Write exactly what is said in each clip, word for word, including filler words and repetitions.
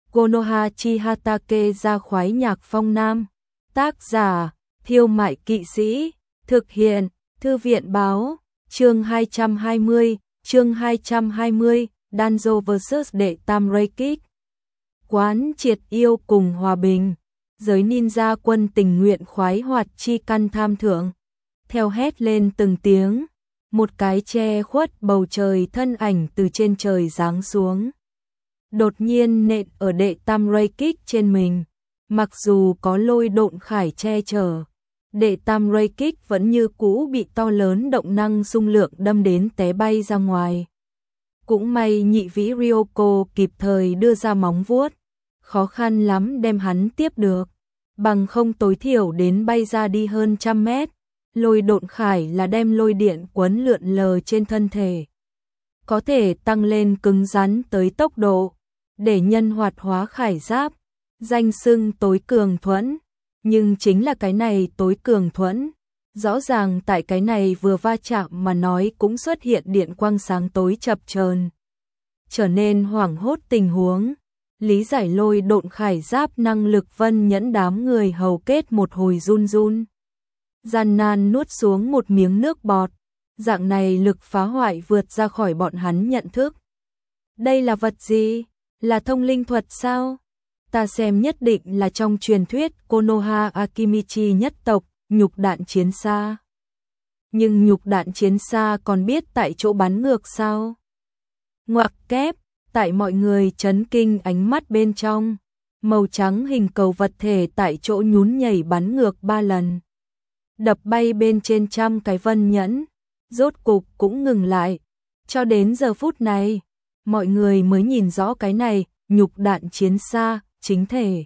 Konoha Chihatake ra khoái nhạc phong nam. Tác giả, Thiêu Mại Kỵ Sĩ. Thực hiện, Thư viện Báo. Chương hai trăm hai mươi, chương hai trăm hai mươi, Danzo versus Đệ Tam Reikik. Quán triệt yêu cùng hòa bình. Giới ninja quân tình nguyện khoái hoạt chi căn tham thượng. Theo hét lên từng tiếng, một cái che khuất bầu trời thân ảnh từ trên trời giáng xuống. Đột nhiên nện ở Đệ Tam Reikik trên mình. Mặc dù có lôi độn khải che chở, Đệ Tam Reikik vẫn như cũ bị to lớn động năng xung lượng đâm đến té bay ra ngoài. Cũng may nhị vĩ Ryoko kịp thời đưa ra móng vuốt, khó khăn lắm đem hắn tiếp được, bằng không tối thiểu đến bay ra đi hơn trăm mét. Lôi độn khải là đem lôi điện quấn lượn lờ trên thân thể, có thể tăng lên cứng rắn tới tốc độ, để nhân hoạt hóa khải giáp, danh xưng tối cường thuẫn. Nhưng chính là cái này tối cường thuẫn, rõ ràng tại cái này vừa va chạm mà nói cũng xuất hiện điện quang sáng tối chập chờn, trở nên hoảng hốt tình huống. Lý giải lôi độn khải giáp năng lực Vân Nhẫn đám người hầu kết một hồi run run, gian nan nuốt xuống một miếng nước bọt. Dạng này lực phá hoại vượt ra khỏi bọn hắn nhận thức. Đây là vật gì? Là thông linh thuật sao? Ta xem nhất định là trong truyền thuyết Konoha Akimichi nhất tộc, nhục đạn chiến xa. Nhưng nhục đạn chiến xa còn biết tại chỗ bắn ngược sao? Ngoặc kép, tại mọi người chấn kinh ánh mắt bên trong, màu trắng hình cầu vật thể tại chỗ nhún nhảy bắn ngược ba lần, đập bay bên trên trăm cái Vân Nhẫn, rốt cục cũng ngừng lại. Cho đến giờ phút này, mọi người mới nhìn rõ cái này nhục đạn chiến xa chính thể.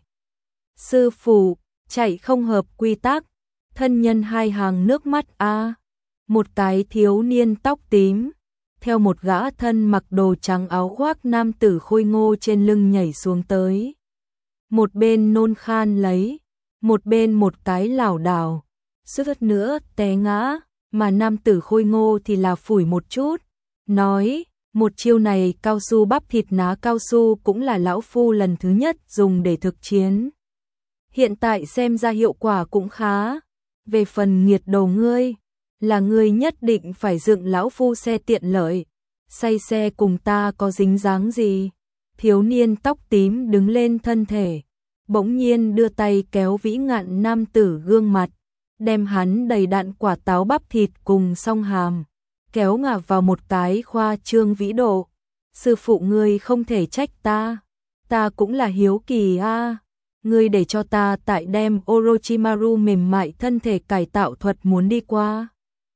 Sư phụ, chạy không hợp quy tắc, thân nhân hai hàng nước mắt a. À. Một cái thiếu niên tóc tím, theo một gã thân mặc đồ trắng áo khoác nam tử khôi ngô trên lưng nhảy xuống tới. Một bên nôn khan lấy, một bên một cái lảo đảo, suýt nữa té ngã, mà nam tử khôi ngô thì là phủi một chút, nói: một chiêu này cao su bắp thịt ná cao su cũng là lão phu lần thứ nhất dùng để thực chiến. Hiện tại xem ra hiệu quả cũng khá. Về phần nghiệt đầu ngươi, là ngươi nhất định phải dựng lão phu xe tiện lợi. Say xe cùng ta có dính dáng gì? Thiếu niên tóc tím đứng lên thân thể, bỗng nhiên đưa tay kéo vĩ ngạn nam tử gương mặt, đem hắn đầy đặn quả táo bắp thịt cùng song hàm kéo ngả vào một cái khoa trương vĩ độ. Sư phụ ngươi không thể trách ta, ta cũng là hiếu kỳ a. À. Ngươi để cho ta tại đem Orochimaru mềm mại thân thể cải tạo thuật muốn đi qua,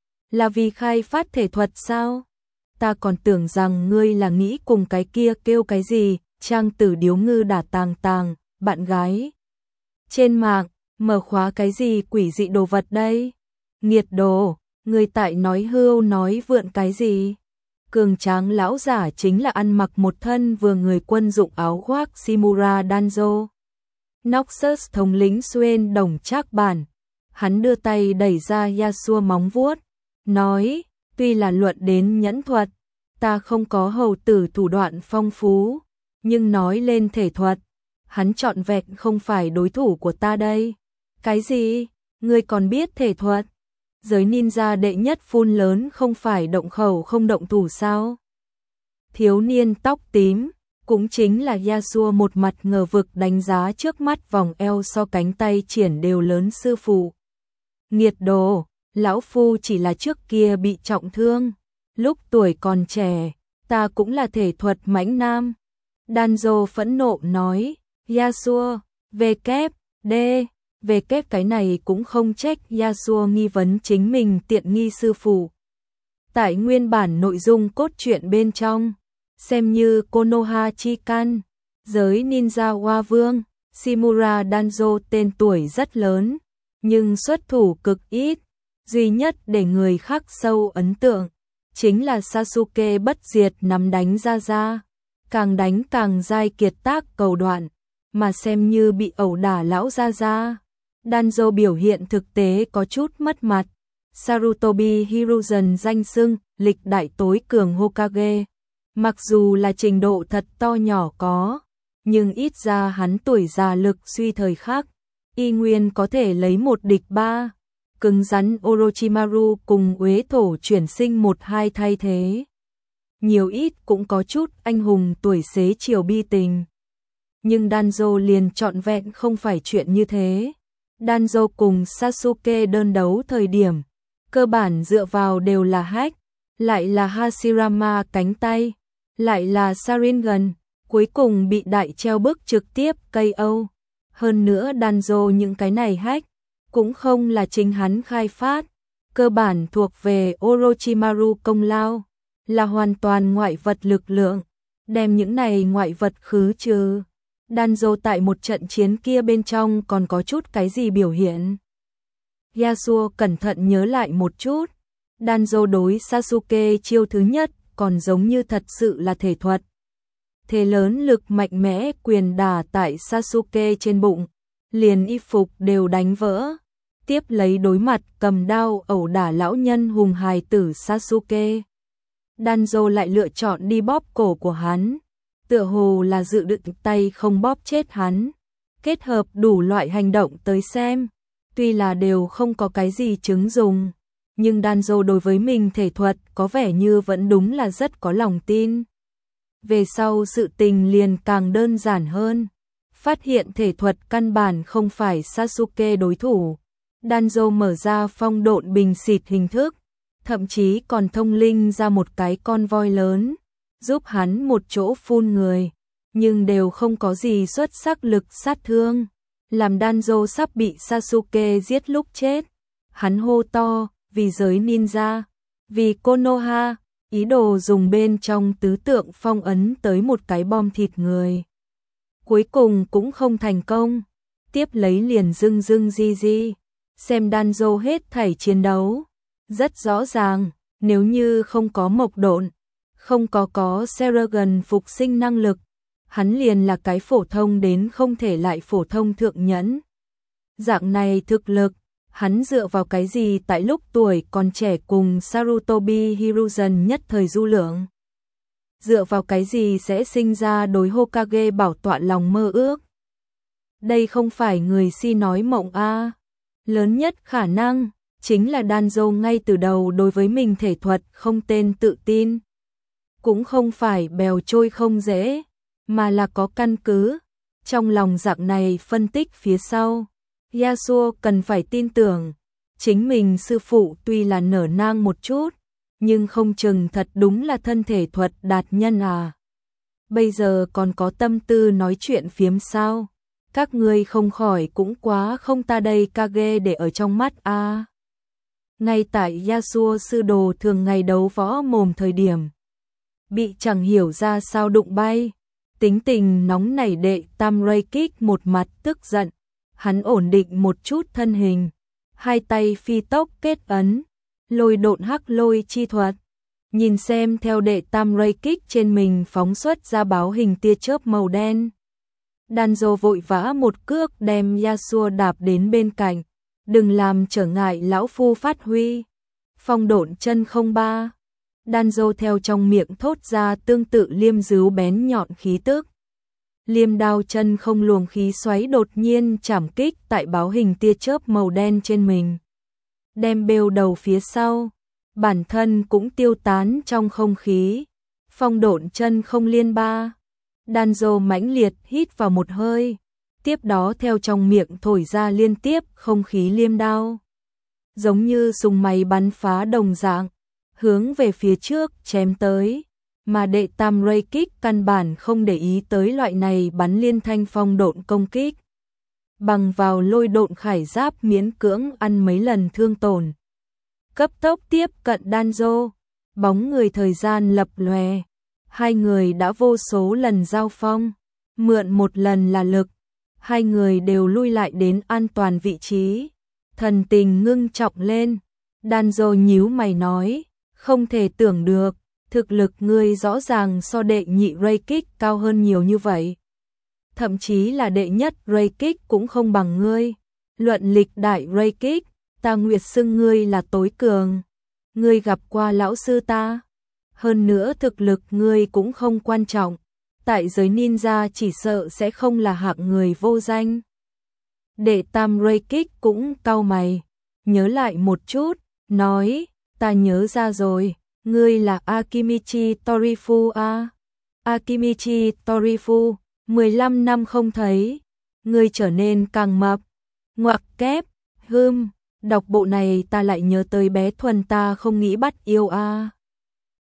là vì khai phát thể thuật sao? Ta còn tưởng rằng ngươi là nghĩ cùng cái kia kêu cái gì, trang tử điếu ngư đả tàng tàng, bạn gái trên mạng, mở khóa cái gì quỷ dị đồ vật đây? Nghiệt đồ, người tại nói hưu nói vượn cái gì? Cường tráng lão giả chính là ăn mặc một thân vừa người quân dụng áo khoác Shimura Danzo. Noxus thống lĩnh Suen đồng trác bản. Hắn đưa tay đẩy ra Yasuo móng vuốt, nói: tuy là luận đến nhẫn thuật, ta không có hầu tử thủ đoạn phong phú, nhưng nói lên thể thuật, hắn trọn vẹn không phải đối thủ của ta đây. Cái gì? Ngươi còn biết thể thuật? Giới ninja đệ nhất phun lớn không phải động khẩu không động thủ sao? Thiếu niên tóc tím, cũng chính là Yasuo một mặt ngờ vực đánh giá trước mắt vòng eo so cánh tay triển đều lớn sư phụ. Nghiệt đồ, lão phu chỉ là trước kia bị trọng thương, lúc tuổi còn trẻ, ta cũng là thể thuật mãnh nam. Danzo phẫn nộ nói: Yasuo, về kép, đê. Về kép cái này cũng không trách Yasuo nghi vấn chính mình tiện nghi sư phụ. Tại nguyên bản nội dung cốt truyện bên trong, xem như Konoha Chikan, giới ninja hoa vương, Shimura Danzo tên tuổi rất lớn, nhưng xuất thủ cực ít. Duy nhất để người khác sâu ấn tượng chính là Sasuke bất diệt nắm đánh ra ra, càng đánh càng dai kiệt tác cầu đoạn, mà xem như bị ẩu đả lão ra ra. Danzo biểu hiện thực tế có chút mất mặt. Sarutobi Hiruzen danh xưng lịch đại tối cường Hokage, mặc dù là trình độ thật to nhỏ có, nhưng ít ra hắn tuổi già lực suy thời khắc, y nguyên có thể lấy một địch ba, cứng rắn Orochimaru cùng Uế Thổ chuyển sinh một hai thay thế. Nhiều ít cũng có chút anh hùng tuổi xế chiều bi tình. Nhưng Danzo liền trọn vẹn không phải chuyện như thế. Danzo cùng Sasuke đơn đấu thời điểm, cơ bản dựa vào đều là hack, lại là Hashirama cánh tay, lại là Sharingan, cuối cùng bị đại treo bức trực tiếp ca o. Hơn nữa Danzo những cái này hack, cũng không là chính hắn khai phát, cơ bản thuộc về Orochimaru công lao, là hoàn toàn ngoại vật lực lượng, đem những này ngoại vật khứ trừ. Danzo tại một trận chiến kia bên trong còn có chút cái gì biểu hiện. Yasuo cẩn thận nhớ lại một chút, Danzo đối Sasuke chiêu thứ nhất còn giống như thật sự là thể thuật. Thế lớn lực mạnh mẽ quyền đả tại Sasuke trên bụng, liền y phục đều đánh vỡ. Tiếp lấy đối mặt cầm đao ẩu đả lão nhân hùng hài tử Sasuke. Danzo lại lựa chọn đi bóp cổ của hắn, tựa hồ là dự định tay không bóp chết hắn. Kết hợp đủ loại hành động tới xem, tuy là đều không có cái gì chứng dùng, nhưng Danzo đối với mình thể thuật có vẻ như vẫn đúng là rất có lòng tin. Về sau sự tình liền càng đơn giản hơn, phát hiện thể thuật căn bản không phải Sasuke đối thủ. Danzo mở ra phong độn bình xịt hình thức, thậm chí còn thông linh ra một cái con voi lớn, giúp hắn một chỗ phun người, nhưng đều không có gì xuất sắc lực sát thương, làm Danzo sắp bị Sasuke giết lúc chết. Hắn hô to, vì giới ninja, vì Konoha, ý đồ dùng bên trong tứ tượng phong ấn tới một cái bom thịt người. Cuối cùng cũng không thành công, tiếp lấy liền dưng dưng di di, xem Danzo hết thảy chiến đấu. Rất rõ ràng, nếu như không có mộc độn, không có có Sharingan phục sinh năng lực, hắn liền là cái phổ thông đến không thể lại phổ thông thượng nhẫn. Dạng này thực lực, hắn dựa vào cái gì tại lúc tuổi còn trẻ cùng Sarutobi Hiruzen nhất thời du lượng? Dựa vào cái gì sẽ sinh ra đối Hokage bảo tọa lòng mơ ước? Đây không phải người si nói mộng a. Lớn nhất khả năng chính là Danzo ngay từ đầu đối với mình thể thuật không tên tự tin. Cũng không phải bèo trôi không dễ, mà là có căn cứ. Trong lòng dạng này phân tích phía sau, Yasuo cần phải tin tưởng, chính mình sư phụ tuy là nở nang một chút, nhưng không chừng thật đúng là thân thể thuật đạt nhân à. Bây giờ còn có tâm tư nói chuyện phiếm sao? Các ngươi không khỏi cũng quá không ta đây Kage để ở trong mắt a. À. Ngay tại Yasuo sư đồ thường ngày đấu võ mồm thời điểm, bị chẳng hiểu ra sao đụng bay, tính tình nóng nảy đệ Tam Ray Kích một mặt tức giận, hắn ổn định một chút thân hình, hai tay phi tốc kết ấn, lôi độn hắc lôi chi thuật, nhìn xem theo đệ Tam Ray Kích trên mình phóng xuất ra báo hình tia chớp màu đen. Danzo vội vã một cước đem Yasuo đạp đến bên cạnh, đừng làm trở ngại lão phu phát huy. Phong độn chân không ba. Danzo theo trong miệng thốt ra tương tự liêm dứu bén nhọn khí tức. Liêm đao chân không luồng khí xoáy đột nhiên chảm kích tại báo hình tia chớp màu đen trên mình, đem bêu đầu phía sau, bản thân cũng tiêu tán trong không khí. Phong độn chân không liên ba. Danzo mãnh liệt hít vào một hơi, tiếp đó theo trong miệng thổi ra liên tiếp không khí liêm đao, giống như súng máy bắn phá đồng dạng, hướng về phía trước chém tới, mà đệ Tam Ray Kích căn bản không để ý tới loại này bắn liên thanh phong độn công kích, bằng vào lôi độn khải giáp miễn cưỡng ăn mấy lần thương tổn. Cấp tốc tiếp cận Danzo, bóng người thời gian lập lòe, hai người đã vô số lần giao phong, mượn một lần là lực, hai người đều lui lại đến an toàn vị trí. Thần tình ngưng trọng lên, Danzo nhíu mày nói, không thể tưởng được, thực lực ngươi rõ ràng so đệ nhị Ray Kích cao hơn nhiều như vậy. Thậm chí là đệ nhất Ray Kích cũng không bằng ngươi. Luận lịch đại Ray Kích, ta nguyệt xưng ngươi là tối cường. Ngươi gặp qua lão sư ta. Hơn nữa thực lực ngươi cũng không quan trọng. tại giới ninja chỉ sợ sẽ không là hạng người vô danh. Đệ tam Reikik cũng cau mày, nhớ lại một chút, nói, ta nhớ ra rồi, ngươi là Akimichi Torifu à? Akimichi Torifu, mười lăm năm không thấy, ngươi trở nên càng mập. Ngoặc kép, hưm, đọc bộ này ta lại nhớ tới bé Thuần ta không nghĩ bắt yêu a. À.